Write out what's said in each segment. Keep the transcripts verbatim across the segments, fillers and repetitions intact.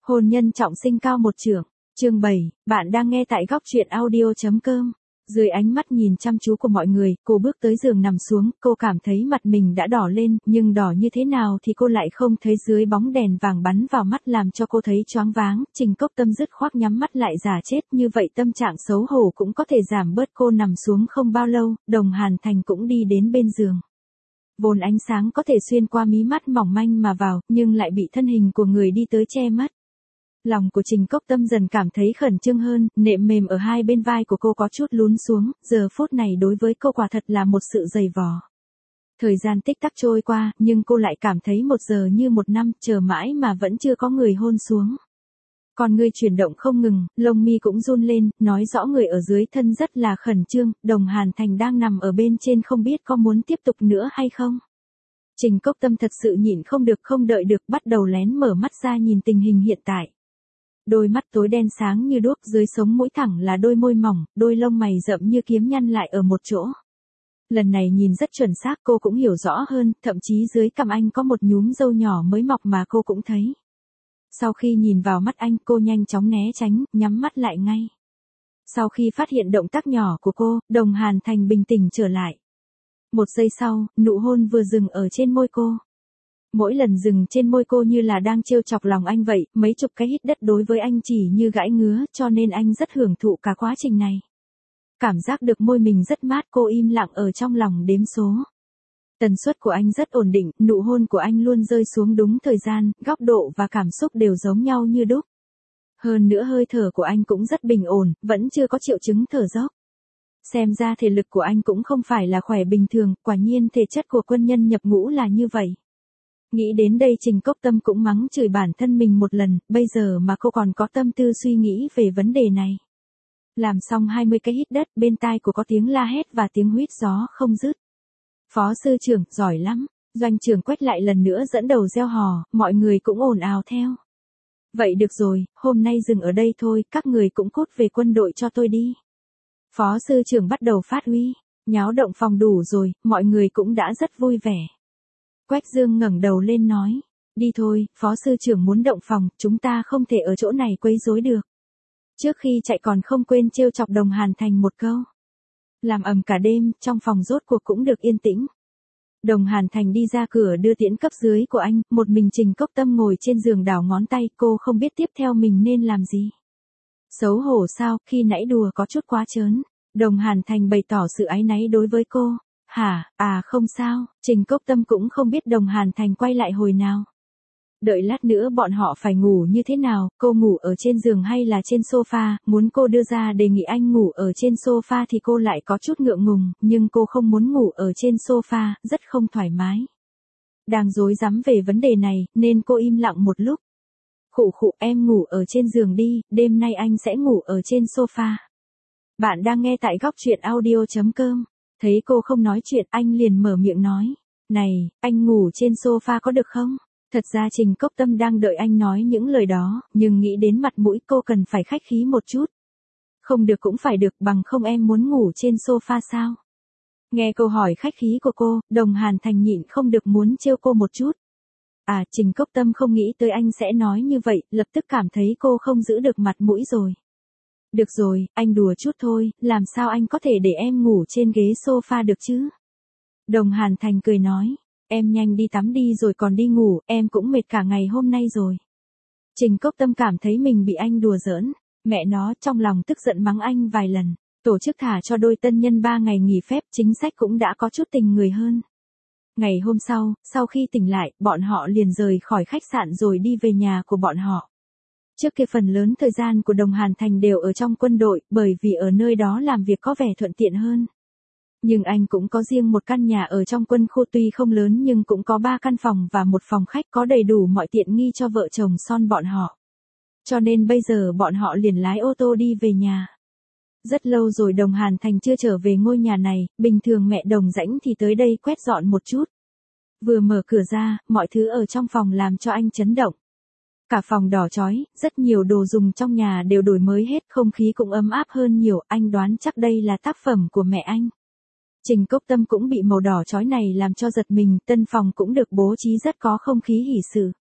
Hôn nhân trọng sinh cao một trượng. Chương bảy, bạn đang nghe tại góc truyện audio.com. Dưới ánh mắt nhìn chăm chú của mọi người, cô bước tới giường nằm xuống, cô cảm thấy mặt mình đã đỏ lên, nhưng đỏ như thế nào thì cô lại không thấy dưới bóng đèn vàng bắn vào mắt làm cho cô thấy choáng váng. Trình Cốc Tâm dứt khoát nhắm mắt lại giả chết, như vậy tâm trạng xấu hổ cũng có thể giảm bớt. Cô nằm xuống không bao lâu, Đồng Hàn Thành cũng đi đến bên giường. Vốn ánh sáng có thể xuyên qua mí mắt mỏng manh mà vào, nhưng lại bị thân hình của người đi tới che mất. Lòng của Trình Cốc Tâm dần cảm thấy khẩn trương hơn, nệm mềm ở hai bên vai của cô có chút lún xuống, giờ phút này đối với cô quả thật là một sự dày vò. Thời gian tích tắc trôi qua, nhưng cô lại cảm thấy một giờ như một năm, chờ mãi mà vẫn chưa có người hôn xuống. Còn người chuyển động không ngừng, lông mi cũng run lên, nói rõ người ở dưới thân rất là khẩn trương. Đồng Hàn Thành đang nằm ở bên trên không biết có muốn tiếp tục nữa hay không. Trình Cốc Tâm thật sự nhịn không được, không đợi được, bắt đầu lén mở mắt ra nhìn tình hình hiện tại. Đôi mắt tối đen sáng như đuốc, dưới sống mũi thẳng là đôi môi mỏng, đôi lông mày rậm như kiếm nhăn lại ở một chỗ. Lần này nhìn rất chuẩn xác, cô cũng hiểu rõ hơn, thậm chí dưới cằm anh có một nhúm râu nhỏ mới mọc mà cô cũng thấy. Sau khi nhìn vào mắt anh, cô nhanh chóng né tránh, nhắm mắt lại ngay. Sau khi phát hiện động tác nhỏ của cô, Đồng Hàn Thành bình tĩnh trở lại. Một giây sau, nụ hôn vừa dừng ở trên môi cô. Mỗi lần dừng trên môi cô như là đang trêu chọc lòng anh vậy, mấy chục cái hít đất đối với anh chỉ như gãi ngứa, cho nên anh rất hưởng thụ cả quá trình này. Cảm giác được môi mình rất mát, cô im lặng ở trong lòng đếm số. Tần suất của anh rất ổn định, nụ hôn của anh luôn rơi xuống đúng thời gian, góc độ và cảm xúc đều giống nhau như đúc. Hơn nữa hơi thở của anh cũng rất bình ổn, vẫn chưa có triệu chứng thở dốc. Xem ra thể lực của anh cũng không phải là khỏe bình thường, quả nhiên thể chất của quân nhân nhập ngũ là như vậy. Nghĩ đến đây Trình Cốc Tâm cũng mắng chửi bản thân mình một lần, bây giờ mà cô còn có tâm tư suy nghĩ về vấn đề này. Làm xong hai mươi cái hít đất, bên tai cô có tiếng la hét và tiếng huýt gió không dứt. Phó sư trưởng, giỏi lắm. Doanh trưởng Quách lại lần nữa dẫn đầu reo hò, mọi người cũng ồn ào theo. Vậy được rồi, hôm nay dừng ở đây thôi, các người cũng cút về quân đội cho tôi đi. Phó sư trưởng bắt đầu phát huy, nháo động phòng đủ rồi, mọi người cũng đã rất vui vẻ. Quách Dương ngẩng đầu lên nói, đi thôi, phó sư trưởng muốn động phòng, chúng ta không thể ở chỗ này quấy rối được. Trước khi chạy còn không quên trêu chọc Đồng Hàn Thành một câu. Làm ầm cả đêm, trong phòng rốt cuộc cũng được yên tĩnh. Đồng Hàn Thành đi ra cửa đưa tiễn cấp dưới của anh, một mình Trình Cốc Tâm ngồi trên giường đảo ngón tay, cô không biết tiếp theo mình nên làm gì. Xấu hổ sao, khi nãy đùa có chút quá trớn. Đồng Hàn Thành bày tỏ sự áy náy đối với cô. Hả, à không sao, Trình Cốc Tâm cũng không biết Đồng Hàn Thành quay lại hồi nào. Đợi lát nữa bọn họ phải ngủ như thế nào, cô ngủ ở trên giường hay là trên sofa, muốn cô đưa ra đề nghị anh ngủ ở trên sofa thì cô lại có chút ngượng ngùng, nhưng cô không muốn ngủ ở trên sofa, rất không thoải mái. Đang rối rắm về vấn đề này, nên cô im lặng một lúc. Khụ khụ, em ngủ ở trên giường đi, đêm nay anh sẽ ngủ ở trên sofa. Bạn đang nghe tại góc truyện audio.com. Thấy cô không nói chuyện, anh liền mở miệng nói. Này, anh ngủ trên sofa có được không? Thật ra Trình Cốc Tâm đang đợi anh nói những lời đó, nhưng nghĩ đến mặt mũi cô cần phải khách khí một chút. Không được cũng phải được, bằng không em muốn ngủ trên sofa sao? Nghe câu hỏi khách khí của cô, Đồng Hàn Thành nhịn không được muốn trêu cô một chút. À, Trình Cốc Tâm không nghĩ tới anh sẽ nói như vậy, lập tức cảm thấy cô không giữ được mặt mũi rồi. Được rồi, anh đùa chút thôi, làm sao anh có thể để em ngủ trên ghế sofa được chứ? Đồng Hàn Thành cười nói, em nhanh đi tắm đi rồi còn đi ngủ, em cũng mệt cả ngày hôm nay rồi. Trình Cốc Tâm cảm thấy mình bị anh đùa giỡn, mẹ nó trong lòng tức giận mắng anh vài lần, tổ chức thả cho đôi tân nhân ba ngày nghỉ phép, chính sách cũng đã có chút tình người hơn. Ngày hôm sau, sau khi tỉnh lại, bọn họ liền rời khỏi khách sạn rồi đi về nhà của bọn họ. Trước kia phần lớn thời gian của Đồng Hàn Thành đều ở trong quân đội, bởi vì ở nơi đó làm việc có vẻ thuận tiện hơn. Nhưng anh cũng có riêng một căn nhà ở trong quân khu, tuy không lớn nhưng cũng có ba căn phòng và một phòng khách, có đầy đủ mọi tiện nghi cho vợ chồng son bọn họ. Cho nên bây giờ bọn họ liền lái ô tô đi về nhà. Rất lâu rồi Đồng Hàn Thành chưa trở về ngôi nhà này, bình thường mẹ Đồng Rãnh thì tới đây quét dọn một chút. Vừa mở cửa ra, mọi thứ ở trong phòng làm cho anh chấn động. Cả phòng đỏ chói, rất nhiều đồ dùng trong nhà đều đổi mới hết, không khí cũng ấm áp hơn nhiều, anh đoán chắc đây là tác phẩm của mẹ anh. Trình Cốc Tâm cũng bị màu đỏ chói này làm cho giật mình, tân phòng cũng được bố trí rất có không khí hỉ sự.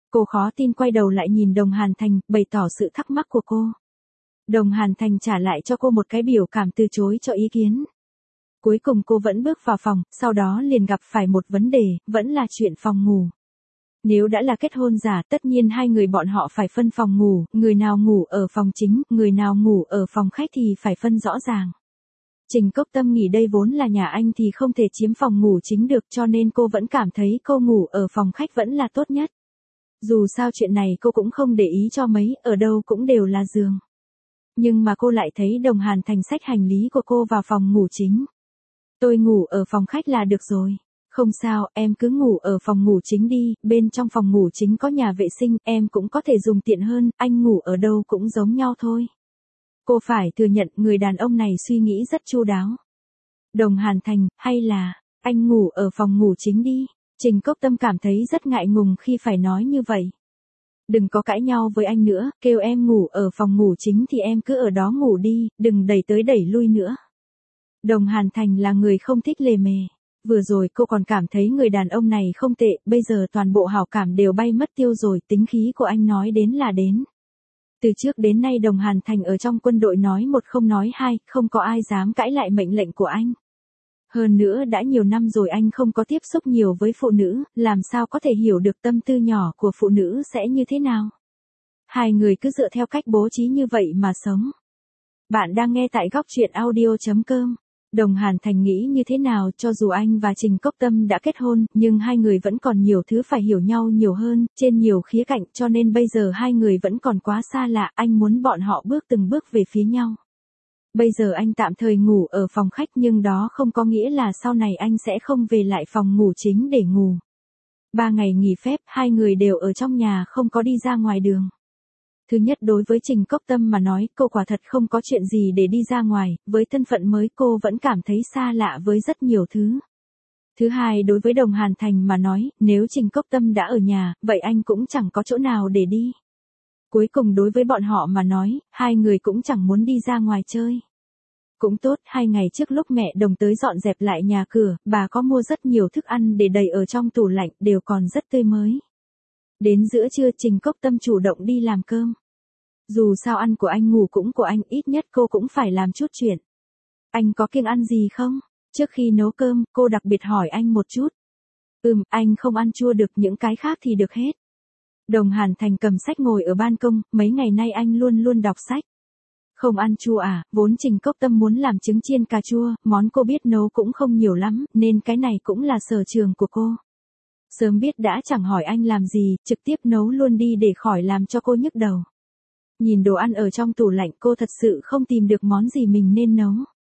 Cô khó tin quay đầu lại nhìn Đồng Hàn Thành, bày tỏ sự thắc mắc của cô. Đồng Hàn Thành trả lại cho cô một cái biểu cảm từ chối cho ý kiến. Cuối cùng cô vẫn bước vào phòng, sau đó liền gặp phải một vấn đề, vẫn là chuyện phòng ngủ. Nếu đã là kết hôn giả, tất nhiên hai người bọn họ phải phân phòng ngủ, người nào ngủ ở phòng chính, người nào ngủ ở phòng khách thì phải phân rõ ràng. Trình Cốc Tâm nghĩ đây vốn là nhà anh thì không thể chiếm phòng ngủ chính được, cho nên cô vẫn cảm thấy cô ngủ ở phòng khách vẫn là tốt nhất. Dù sao chuyện này cô cũng không để ý cho mấy, ở đâu cũng đều là giường. Nhưng mà cô lại thấy Đồng Hàn Thành xách hành lý của cô vào phòng ngủ chính. Tôi ngủ ở phòng khách là được rồi. Không sao, em cứ ngủ ở phòng ngủ chính đi, bên trong phòng ngủ chính có nhà vệ sinh, em cũng có thể dùng tiện hơn, anh ngủ ở đâu cũng giống nhau thôi. Cô phải thừa nhận người đàn ông này suy nghĩ rất chu đáo. Đồng Hàn Thành, hay là, anh ngủ ở phòng ngủ chính đi. Trình Cốc Tâm cảm thấy rất ngại ngùng khi phải nói như vậy. Đừng có cãi nhau với anh nữa, kêu em ngủ ở phòng ngủ chính thì em cứ ở đó ngủ đi, đừng đẩy tới đẩy lui nữa. Đồng Hàn Thành là người không thích lề mề. Vừa rồi cô còn cảm thấy người đàn ông này không tệ, bây giờ toàn bộ hảo cảm đều bay mất tiêu rồi, tính khí của anh nói đến là đến. Từ trước đến nay Đồng Hàn Thành ở trong quân đội nói một không nói hai, không có ai dám cãi lại mệnh lệnh của anh. Hơn nữa đã nhiều năm rồi anh không có tiếp xúc nhiều với phụ nữ, làm sao có thể hiểu được tâm tư nhỏ của phụ nữ sẽ như thế nào. Hai người cứ dựa theo cách bố trí như vậy mà sống. Bạn đang nghe tại góc truyện audio chấm com. Đồng Hàn Thành nghĩ như thế nào, cho dù anh và Trình Cốc Tâm đã kết hôn, nhưng hai người vẫn còn nhiều thứ phải hiểu nhau nhiều hơn, trên nhiều khía cạnh, cho nên bây giờ hai người vẫn còn quá xa lạ, anh muốn bọn họ bước từng bước về phía nhau. Bây giờ anh tạm thời ngủ ở phòng khách nhưng đó không có nghĩa là sau này anh sẽ không về lại phòng ngủ chính để ngủ. Ba ngày nghỉ phép, hai người đều ở trong nhà không có đi ra ngoài đường. Thứ nhất, đối với Trình Cốc Tâm mà nói, cô quả thật không có chuyện gì để đi ra ngoài, với thân phận mới cô vẫn cảm thấy xa lạ với rất nhiều thứ. Thứ hai, đối với Đồng Hàn Thành mà nói, nếu Trình Cốc Tâm đã ở nhà, vậy anh cũng chẳng có chỗ nào để đi. Cuối cùng đối với bọn họ mà nói, hai người cũng chẳng muốn đi ra ngoài chơi. Cũng tốt, hai ngày trước lúc mẹ Đồng tới dọn dẹp lại nhà cửa, bà có mua rất nhiều thức ăn để đầy ở trong tủ lạnh, đều còn rất tươi mới. Đến giữa trưa Trình Cốc Tâm chủ động đi làm cơm. Dù sao ăn của anh ngủ cũng của anh, ít nhất cô cũng phải làm chút chuyện. Anh có kiêng ăn gì không? Trước khi nấu cơm, cô đặc biệt hỏi anh một chút. Ừm, anh không ăn chua được, những cái khác thì được hết. Đồng Hàn Thành cầm sách ngồi ở ban công, mấy ngày nay anh luôn luôn đọc sách. Không ăn chua à, vốn Trình Cốc Tâm muốn làm trứng chiên cà chua, món cô biết nấu cũng không nhiều lắm, nên cái này cũng là sở trường của cô. Sớm biết đã chẳng hỏi anh làm gì, trực tiếp nấu luôn đi để khỏi làm cho cô nhức đầu. Nhìn đồ ăn ở trong tủ lạnh cô thật sự không tìm được món gì mình nên nấu.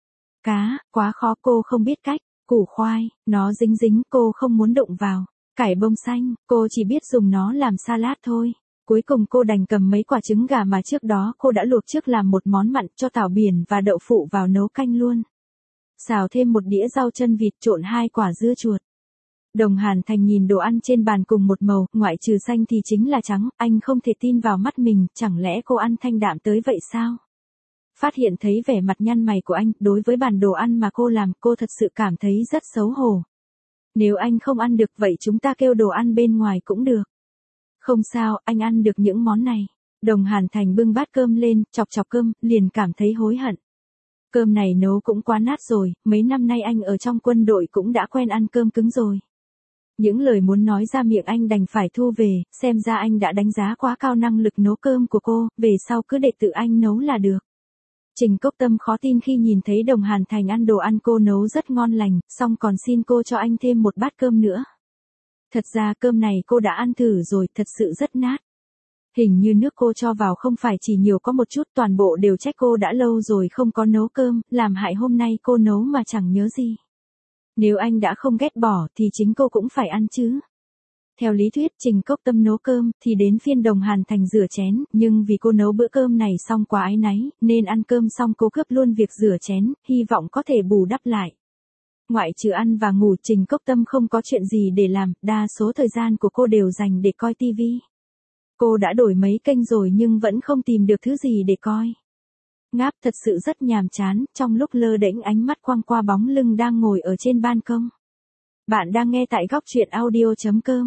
Cá, quá khó, cô không biết cách. Củ khoai, nó dính dính, cô không muốn đụng vào. Cải bông xanh, cô chỉ biết dùng nó làm salad thôi. Cuối cùng cô đành cầm mấy quả trứng gà mà trước đó cô đã luộc trước làm một món mặn, cho tảo biển và đậu phụ vào nấu canh luôn. Xào thêm một đĩa rau chân vịt, trộn hai quả dưa chuột. Đồng Hàn Thành nhìn đồ ăn trên bàn cùng một màu, ngoại trừ xanh thì chính là trắng, anh không thể tin vào mắt mình, chẳng lẽ cô ăn thanh đạm tới vậy sao? Phát hiện thấy vẻ mặt nhăn mày của anh, đối với bàn đồ ăn mà cô làm, cô thật sự cảm thấy rất xấu hổ. Nếu anh không ăn được vậy chúng ta kêu đồ ăn bên ngoài cũng được. Không sao, anh ăn được những món này. Đồng Hàn Thành bưng bát cơm lên, chọc chọc cơm, liền cảm thấy hối hận. Cơm này nấu cũng quá nát rồi, mấy năm nay anh ở trong quân đội cũng đã quen ăn cơm cứng rồi. Những lời muốn nói ra miệng anh đành phải thu về, xem ra anh đã đánh giá quá cao năng lực nấu cơm của cô, về sau cứ để tự anh nấu là được. Trình Cốc Tâm khó tin khi nhìn thấy Đồng Hàn Thành ăn đồ ăn cô nấu rất ngon lành, xong còn xin cô cho anh thêm một bát cơm nữa. Thật ra cơm này cô đã ăn thử rồi, thật sự rất nát. Hình như nước cô cho vào không phải chỉ nhiều có một chút, toàn bộ đều trách cô đã lâu rồi không có nấu cơm, làm hại hôm nay cô nấu mà chẳng nhớ gì. Nếu anh đã không ghét bỏ thì chính cô cũng phải ăn chứ. Theo lý thuyết Trình Cốc Tâm nấu cơm thì đến phiên Đồng Hàn Thành rửa chén, nhưng vì cô nấu bữa cơm này xong quá áy náy, nên ăn cơm xong cô cướp luôn việc rửa chén, hy vọng có thể bù đắp lại. Ngoại trừ ăn và ngủ, Trình Cốc Tâm không có chuyện gì để làm, đa số thời gian của cô đều dành để coi tivi. Cô đã đổi mấy kênh rồi nhưng vẫn không tìm được thứ gì để coi. Ngáp, thật sự rất nhàm chán, trong lúc lơ đễnh ánh mắt quăng qua bóng lưng đang ngồi ở trên ban công. Bạn đang nghe tại góc truyện audio chấm com.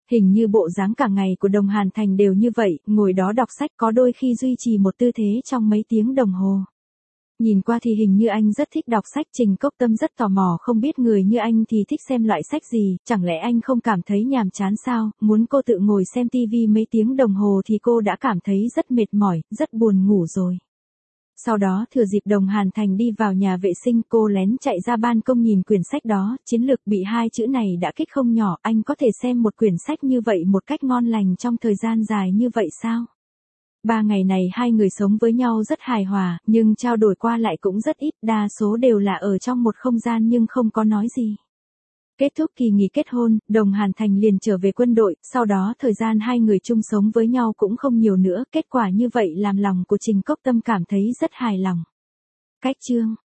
Hình như bộ dáng cả ngày của Đồng Hàn Thành đều như vậy, ngồi đó đọc sách có đôi khi duy trì một tư thế trong mấy tiếng đồng hồ. Nhìn qua thì hình như anh rất thích đọc sách, Trình Cốc Tâm rất tò mò không biết người như anh thì thích xem loại sách gì, chẳng lẽ anh không cảm thấy nhàm chán sao, muốn cô tự ngồi xem tivi mấy tiếng đồng hồ thì cô đã cảm thấy rất mệt mỏi, rất buồn ngủ rồi. Sau đó thừa dịp Đồng Hàn Thành đi vào nhà vệ sinh, cô lén chạy ra ban công nhìn quyển sách đó, chiến lược bị hai chữ này đã kích không nhỏ, anh có thể xem một quyển sách như vậy một cách ngon lành trong thời gian dài như vậy sao? Ba ngày này hai người sống với nhau rất hài hòa, nhưng trao đổi qua lại cũng rất ít, đa số đều là ở trong một không gian nhưng không có nói gì. Kết thúc kỳ nghỉ kết hôn, Đồng Hàn Thành liền trở về quân đội, sau đó thời gian hai người chung sống với nhau cũng không nhiều nữa, kết quả như vậy làm lòng của Trình Cốc Tâm cảm thấy rất hài lòng. Cách chương